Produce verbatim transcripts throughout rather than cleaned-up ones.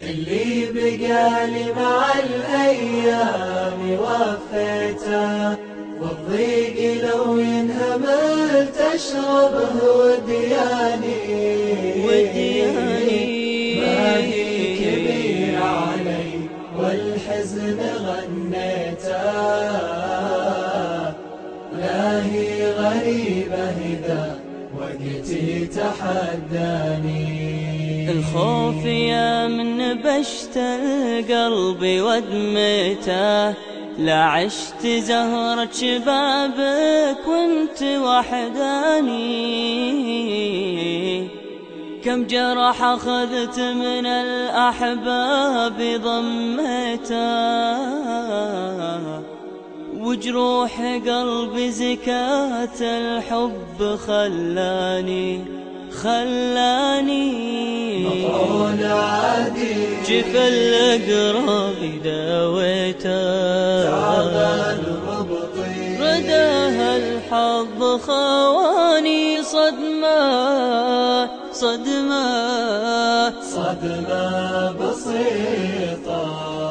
اللي بقالي مع الأيام وفيته، والضيق لو ينهمل تشربه ودياني ودياني ما هي كبير علي والحزن غنيته، لا هي غريبة إذا وقتي تحداني. الخوف يا من بشت القلب ودمته، لا عشت زهرة شبابك وانت وحداني. كم جرح أخذت من الأحباب ضميته، وجروح قلبي زكاة الحب خلاني خلاني مطعون عادي جف الأقرب داويته، تعبان ربطي رداها الحظ خواني. صدمة صدمة صدمة بسيطة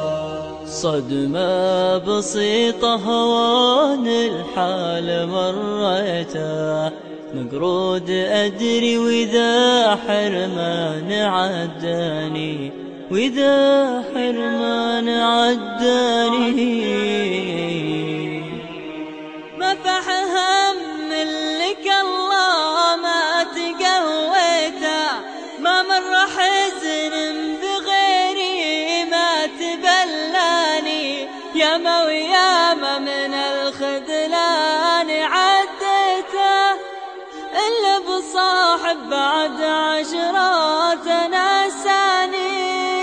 صدمة بسيطة هوان الحال مريته، مقرود أدري وإذا حرمان عداني وإذا حرمان عداني. ما فح هم لك الله ما تقويته، ما مر حزن بغيري ما تبلاني. ياما وياما من الخذلان عديته، إلا بصاحب بعد عشرات ناساني.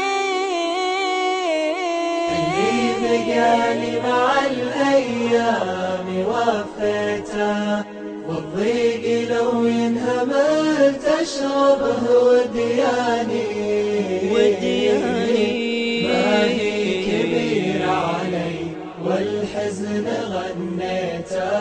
اللي بقالي مع الأيام وفيته، والضيق لو ينهمل تشربه ودياني ودياني ما هي كبير علي والحزن غنيته،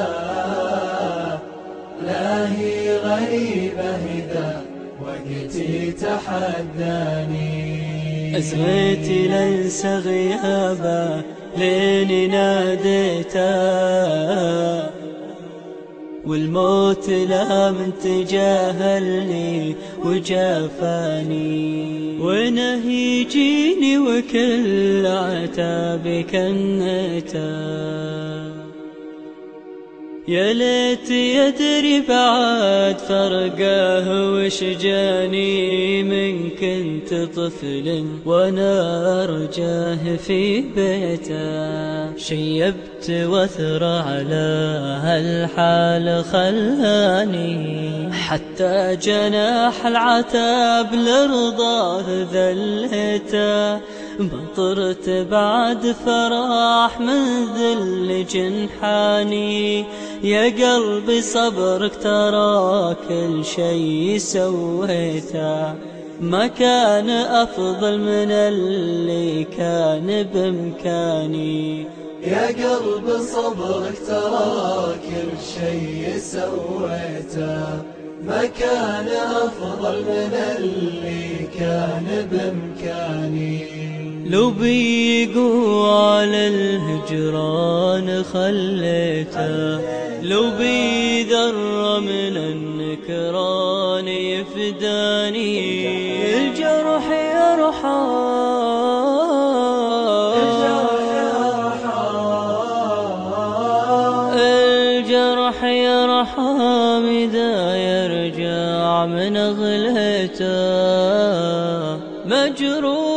لا هي غريبة إذا وقتي تحداني. أزمتي لنسى غيابه لين ناديته، والموت لا من تجاهلني وجافاني. ونهيجيني وكل عتابي كنيته، يا ليت يدري بعد فرقه وش جاني من كنت طفل وانا ارجاه في بيته. شيبت وثر على هالحال خلاني، حتى جناح العتاب لرضاه ذلته. مطرت بعد فراح من ذل جنحاني، يا قلبي صبرك ترى كل شي سويته. ما كان أفضل من اللي كان بإمكاني، يا قلب صبرك ترى كل شي سويته. ما كان أفضل من اللي كان بإمكاني. لو بيقوا على الهجران خليته، لو بيذر من النكران يفداني. الجرح يرحم الجرح يرحم إذا يرجع من غليته. مجروح